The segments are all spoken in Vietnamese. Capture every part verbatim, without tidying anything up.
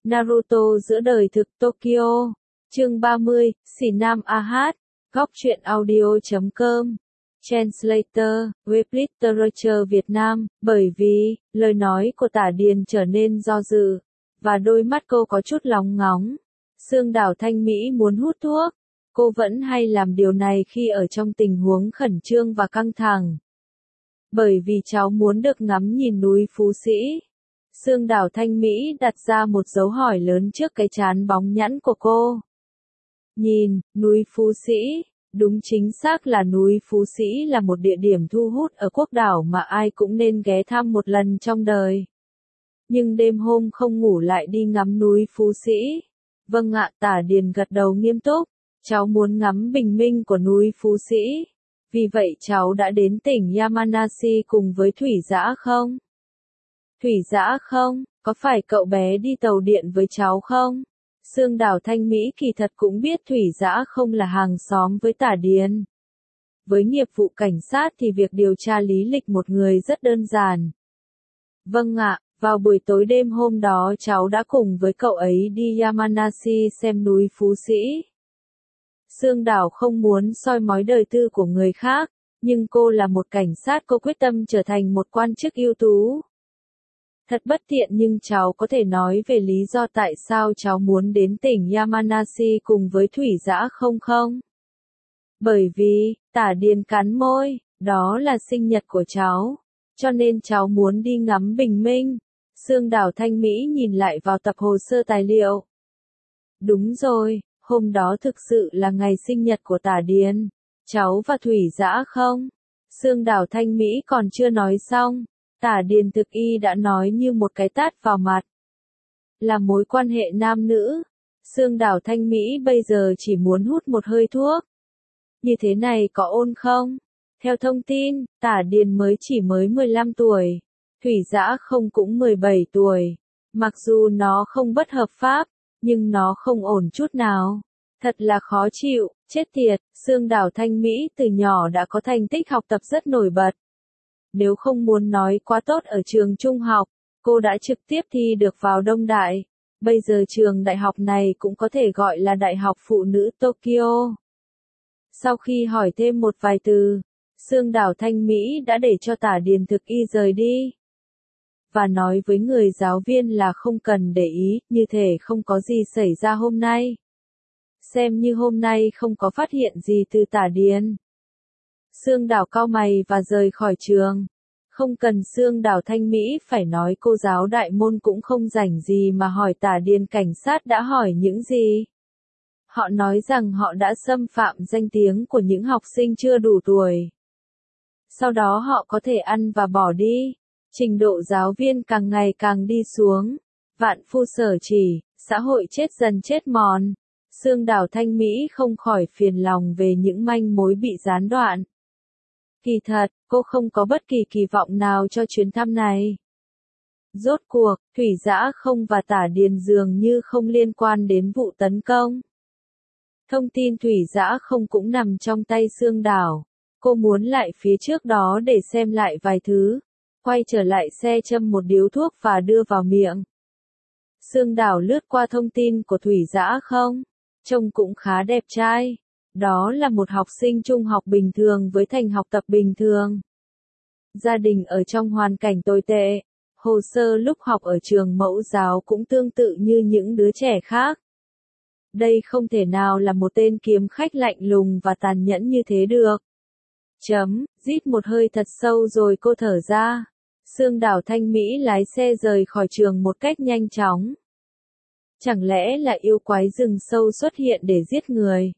Naruto giữa đời thực Tokyo. Chương ba mươi, Xì Nam A Hát, góc truyện audio chấm com. Translator, Web Literature Việt Nam, bởi vì, lời nói của Tả Điền trở nên do dự, và đôi mắt cô có chút lóng ngóng. Sương Đảo Thanh Mỹ muốn hút thuốc, cô vẫn hay làm điều này khi ở trong tình huống khẩn trương và căng thẳng. Bởi vì cháu muốn được ngắm nhìn núi Phú Sĩ. Sương Đảo Thanh Mỹ đặt ra một dấu hỏi lớn trước cái trán bóng nhẵn của cô. Nhìn, núi Phú Sĩ, đúng chính xác là núi Phú Sĩ là một địa điểm thu hút ở quốc đảo mà ai cũng nên ghé thăm một lần trong đời. Nhưng đêm hôm không ngủ lại đi ngắm núi Phú Sĩ. Vâng ạ, Tả Điền gật đầu nghiêm túc, cháu muốn ngắm bình minh của núi Phú Sĩ. Vì vậy cháu đã đến tỉnh Yamanashi cùng với Thủy Dã không? Thủy Dã không, có phải cậu bé đi tàu điện với cháu không? Sương Đảo Thanh Mỹ kỳ thật cũng biết Thủy Dã không là hàng xóm với Tả Điền. Với nghiệp vụ cảnh sát thì việc điều tra lý lịch một người rất đơn giản. Vâng ạ, vào buổi tối đêm hôm đó cháu đã cùng với cậu ấy đi Yamanashi xem núi Phú Sĩ. Sương Đảo không muốn soi mói đời tư của người khác, nhưng cô là một cảnh sát, cô quyết tâm trở thành một quan chức ưu tú. Thật bất tiện nhưng cháu có thể nói về lý do tại sao cháu muốn đến tỉnh Yamanashi cùng với Thủy Dã không không? Bởi vì, Tả Điền cắn môi, đó là sinh nhật của cháu, cho nên cháu muốn đi ngắm bình minh. Sương Đảo Thanh Mỹ nhìn lại vào tập hồ sơ tài liệu. Đúng rồi, hôm đó thực sự là ngày sinh nhật của Tả Điền. Cháu và Thủy Dã không? Sương Đảo Thanh Mỹ còn chưa nói xong. Tả Điền thực y đã nói như một cái tát vào mặt. Là mối quan hệ nam nữ. Sương Đảo Thanh Mỹ bây giờ chỉ muốn hút một hơi thuốc. Như thế này có ổn không? Theo thông tin, Tả Điền mới chỉ mới mười lăm tuổi. Thủy Dã không cũng mười bảy tuổi. Mặc dù nó không bất hợp pháp, nhưng nó không ổn chút nào. Thật là khó chịu, chết tiệt. Sương Đảo Thanh Mỹ từ nhỏ đã có thành tích học tập rất nổi bật. Nếu không muốn nói quá tốt ở trường trung học, cô đã trực tiếp thi được vào Đông Đại. Bây giờ trường đại học này cũng có thể gọi là Đại học Phụ nữ Tokyo. Sau khi hỏi thêm một vài từ, Sương Đảo Thanh Mỹ đã để cho Tả Điền thực y rời đi. Và nói với người giáo viên là không cần để ý, như thể không có gì xảy ra hôm nay. Xem như hôm nay không có phát hiện gì từ Tả Điền. Sương Đảo cau mày và rời khỏi trường. Không cần Sương Đảo Thanh Mỹ phải nói, cô giáo đại môn cũng không rảnh gì mà hỏi Tả Điền cảnh sát đã hỏi những gì. Họ nói rằng họ đã xâm phạm danh tiếng của những học sinh chưa đủ tuổi. Sau đó họ có thể ăn và bỏ đi. Trình độ giáo viên càng ngày càng đi xuống. Vạn phu sở chỉ, xã hội chết dần chết mòn. Sương Đảo Thanh Mỹ không khỏi phiền lòng về những manh mối bị gián đoạn. Kỳ thật, cô không có bất kỳ kỳ vọng nào cho chuyến thăm này. Rốt cuộc, Thủy Dã không và Tả Điền dường như không liên quan đến vụ tấn công. Thông tin Thủy Dã không cũng nằm trong tay Sương Đảo. Cô muốn lại phía trước đó để xem lại vài thứ. Quay trở lại xe châm một điếu thuốc và đưa vào miệng. Sương Đảo lướt qua thông tin của Thủy Dã không. Trông cũng khá đẹp trai. Đó là một học sinh trung học bình thường với thành học tập bình thường. Gia đình ở trong hoàn cảnh tồi tệ. Hồ sơ lúc học ở trường mẫu giáo cũng tương tự như những đứa trẻ khác. Đây không thể nào là một tên kiếm khách lạnh lùng và tàn nhẫn như thế được. Chấm, rít một hơi thật sâu rồi cô thở ra. Sương Đảo Thanh Mỹ lái xe rời khỏi trường một cách nhanh chóng. Chẳng lẽ là yêu quái rừng sâu xuất hiện để giết người?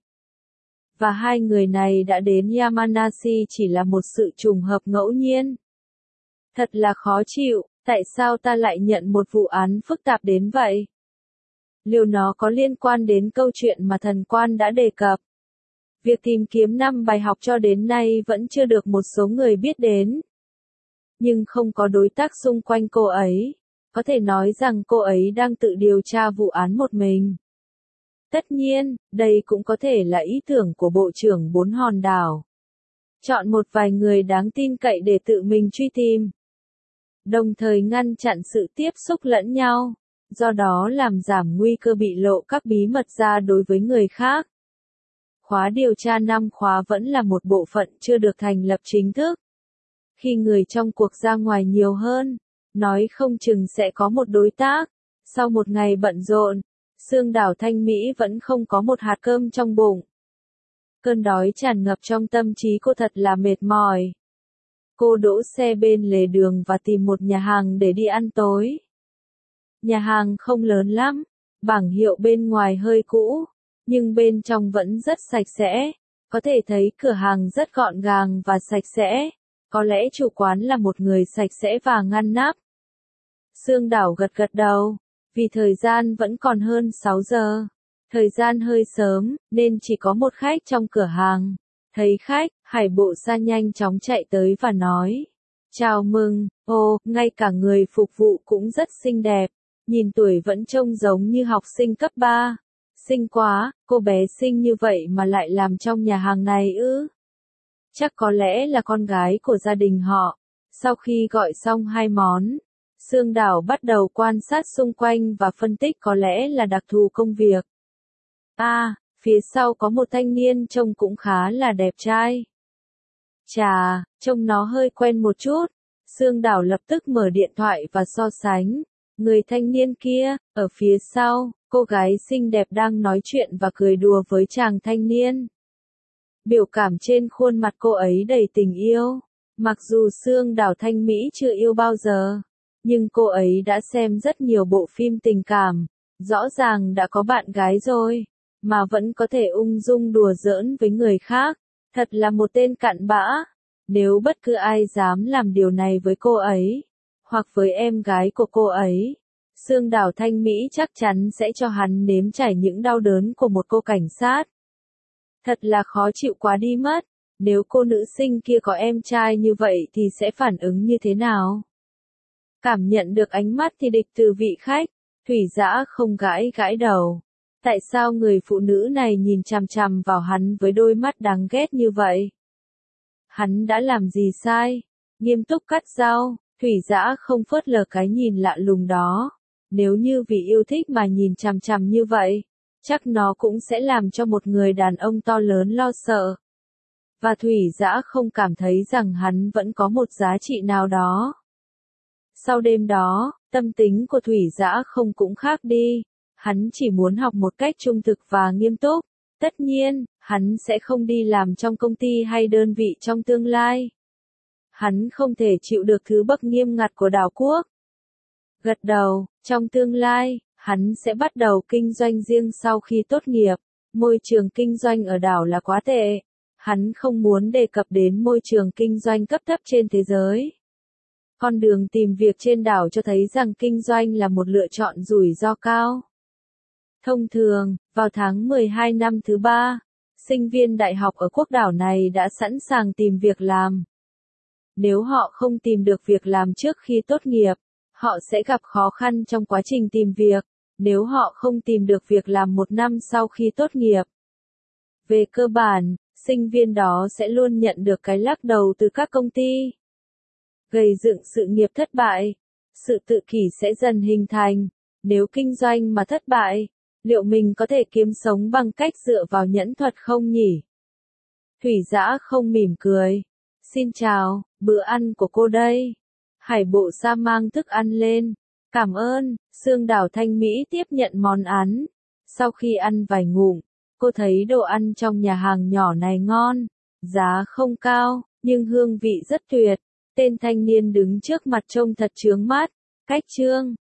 Và hai người này đã đến Yamanashi chỉ là một sự trùng hợp ngẫu nhiên. Thật là khó chịu, tại sao ta lại nhận một vụ án phức tạp đến vậy? Liệu nó có liên quan đến câu chuyện mà thần quan đã đề cập? Việc tìm kiếm năm bài học cho đến nay vẫn chưa được một số người biết đến. Nhưng không có đối tác xung quanh cô ấy. Có thể nói rằng cô ấy đang tự điều tra vụ án một mình. Tất nhiên, đây cũng có thể là ý tưởng của Bộ trưởng Bốn Hòn Đảo. Chọn một vài người đáng tin cậy để tự mình truy tìm. Đồng thời ngăn chặn sự tiếp xúc lẫn nhau. do đó làm giảm nguy cơ bị lộ các bí mật ra đối với người khác. Khóa điều tra năm khóa vẫn là một bộ phận chưa được thành lập chính thức. Khi người trong cuộc ra ngoài nhiều hơn, nói không chừng sẽ có một đối tác. Sau một ngày bận rộn, Sương Đảo Thanh Mỹ vẫn không có một hạt cơm trong bụng. Cơn đói tràn ngập trong tâm trí cô thật là mệt mỏi. Cô đỗ xe bên lề đường và tìm một nhà hàng để đi ăn tối. Nhà hàng không lớn lắm, bảng hiệu bên ngoài hơi cũ, nhưng bên trong vẫn rất sạch sẽ. Có thể thấy cửa hàng rất gọn gàng và sạch sẽ. Có lẽ chủ quán là một người sạch sẽ và ngăn nắp. Sương Đảo gật gật đầu, vì thời gian vẫn còn hơn sáu giờ. Thời gian hơi sớm, nên chỉ có một khách trong cửa hàng. Thấy khách, Hải Bộ Sa nhanh chóng chạy tới và nói. Chào mừng, ồ, ngay cả người phục vụ cũng rất xinh đẹp. Nhìn tuổi vẫn trông giống như học sinh cấp ba. Xinh quá, cô bé xinh như vậy mà lại làm trong nhà hàng này ư? Chắc có lẽ là con gái của gia đình họ. Sau khi gọi xong hai món, Sương Đảo bắt đầu quan sát xung quanh và phân tích có lẽ là đặc thù công việc. À, phía sau có một thanh niên trông cũng khá là đẹp trai. Chà, trông nó hơi quen một chút. Sương Đảo lập tức mở điện thoại và so sánh. Người thanh niên kia, ở phía sau, cô gái xinh đẹp đang nói chuyện và cười đùa với chàng thanh niên. Biểu cảm trên khuôn mặt cô ấy đầy tình yêu. Mặc dù Sương Đảo Thanh Mỹ chưa yêu bao giờ, nhưng cô ấy đã xem rất nhiều bộ phim tình cảm. Rõ ràng đã có bạn gái rồi, mà vẫn có thể ung dung đùa giỡn với người khác. Thật là một tên cặn bã. Nếu bất cứ ai dám làm điều này với cô ấy, hoặc với em gái của cô ấy, Sương Đảo Thanh Mỹ chắc chắn sẽ cho hắn nếm trải những đau đớn của một cô cảnh sát. Thật là khó chịu quá đi mất. Nếu cô nữ sinh kia có em trai như vậy thì sẽ phản ứng như thế nào? Cảm nhận được ánh mắt thì địch từ vị khách, Thủy Dã không gãi gãi đầu. Tại sao người phụ nữ này nhìn chằm chằm vào hắn với đôi mắt đáng ghét như vậy? Hắn đã làm gì sai? Nghiêm túc cắt rau, Thủy Dã không phớt lờ cái nhìn lạ lùng đó. Nếu như vì yêu thích mà nhìn chằm chằm như vậy, chắc nó cũng sẽ làm cho một người đàn ông to lớn lo sợ. Và Thủy Dã không cảm thấy rằng hắn vẫn có một giá trị nào đó. Sau đêm đó, tâm tính của Thủy Dã không cũng khác đi. Hắn chỉ muốn học một cách trung thực và nghiêm túc. Tất nhiên, hắn sẽ không đi làm trong công ty hay đơn vị trong tương lai. Hắn không thể chịu được thứ bậc nghiêm ngặt của đảo quốc. Gật đầu, trong tương lai, hắn sẽ bắt đầu kinh doanh riêng sau khi tốt nghiệp. Môi trường kinh doanh ở đảo là quá tệ. Hắn không muốn đề cập đến môi trường kinh doanh cấp thấp trên thế giới. Con đường tìm việc trên đảo cho thấy rằng kinh doanh là một lựa chọn rủi ro cao. Thông thường, vào tháng mười hai năm thứ ba, sinh viên đại học ở quốc đảo này đã sẵn sàng tìm việc làm. Nếu họ không tìm được việc làm trước khi tốt nghiệp, họ sẽ gặp khó khăn trong quá trình tìm việc. Nếu họ không tìm được việc làm một năm sau khi tốt nghiệp, về cơ bản, sinh viên đó sẽ luôn nhận được cái lắc đầu từ các công ty. Gây dựng sự nghiệp thất bại, sự tự kỷ sẽ dần hình thành. Nếu kinh doanh mà thất bại, liệu mình có thể kiếm sống bằng cách dựa vào nhẫn thuật không nhỉ? Thủy Dã không mỉm cười. Xin chào, bữa ăn của cô đây. Hải Bộ Sa mang thức ăn lên. Cảm ơn. Sương Đảo Thanh Mỹ tiếp nhận món ăn. Sau khi ăn vài ngụm, cô thấy đồ ăn trong nhà hàng nhỏ này ngon. Giá không cao, nhưng hương vị rất tuyệt. Tên thanh niên đứng trước mặt trông thật chướng mắt. Cách trương,